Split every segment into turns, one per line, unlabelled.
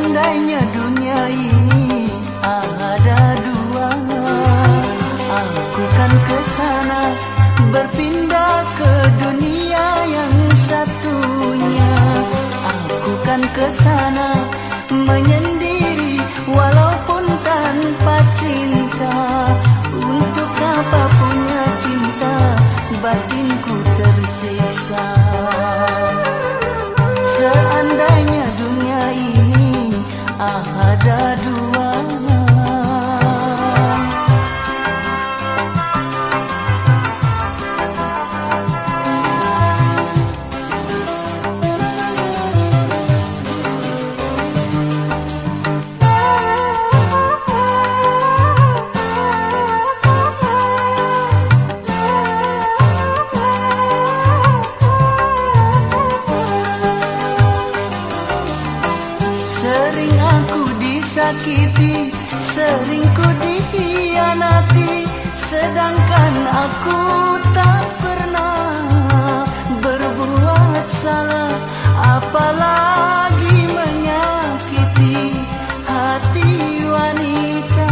Seandainya dunia ini ada dua, aku kan ke sana, berpindah ke dunia yang satunya. Aku kan ke sana menyendiri walaupun tanpa cinta. Untuk apa punya cinta, batinku tersiksa. Seandainya dunia ini ada dua, sering aku disakiti, sering ku dikhianati, sedangkan aku tak pernah berbuat salah, apalagi menyakiti hati wanita.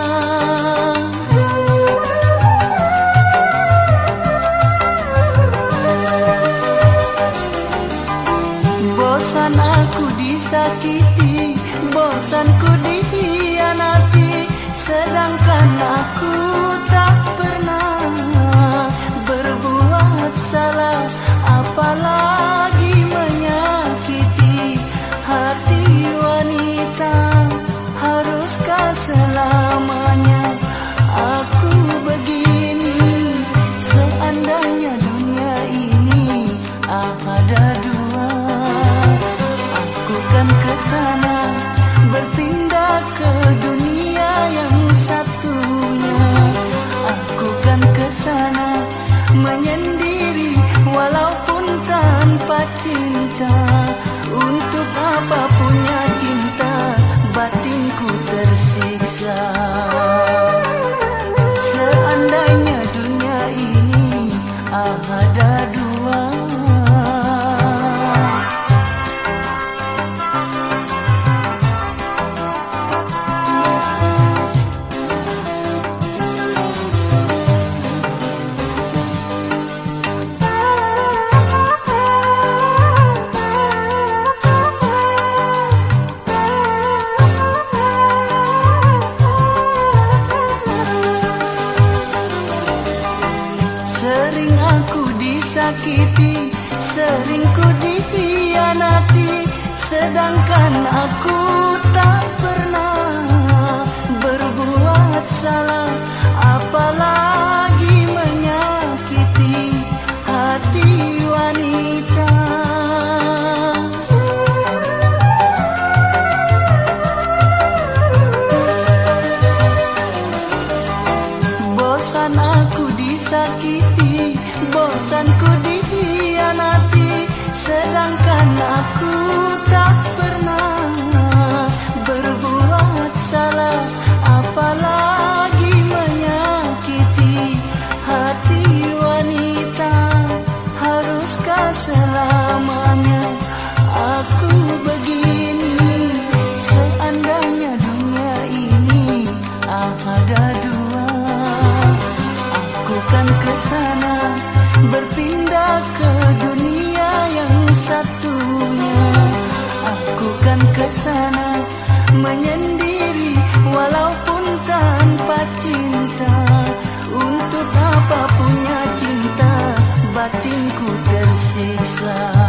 Bosan aku disakiti, bosan ku dikhianati, sedangkan aku tak pernah berbuat salah, apalagi menyakiti hati wanita. Haruskah selamanya aku begini? Seandainya dunia ini ada dua, aku kan ke sana, berpindah ke dunia yang satunya. Aku kan ke sana menyendiri walaupun tanpa cinta. Untuk apa punya cinta, batinku tersiksa. Seandainya dunia ini ada dua, sering aku disakiti, sering ku dikhianati, sedangkan aku tak pernah berbuat salah, apalagi menyakiti hati wanita. Bosan aku disakiti, bosan ku dikhianati, sedangkan aku tak pernah berbuat salah, apalagi menyakiti hati wanita. Haruskah selamanya aku begini? Seandainya dunia ini ada dua, aku kan ke sana, berpindah ke dunia yang satunya. Aku kan ke sana menyendiri walaupun tanpa cinta. Untuk apa punya cinta, batinku tersiksa.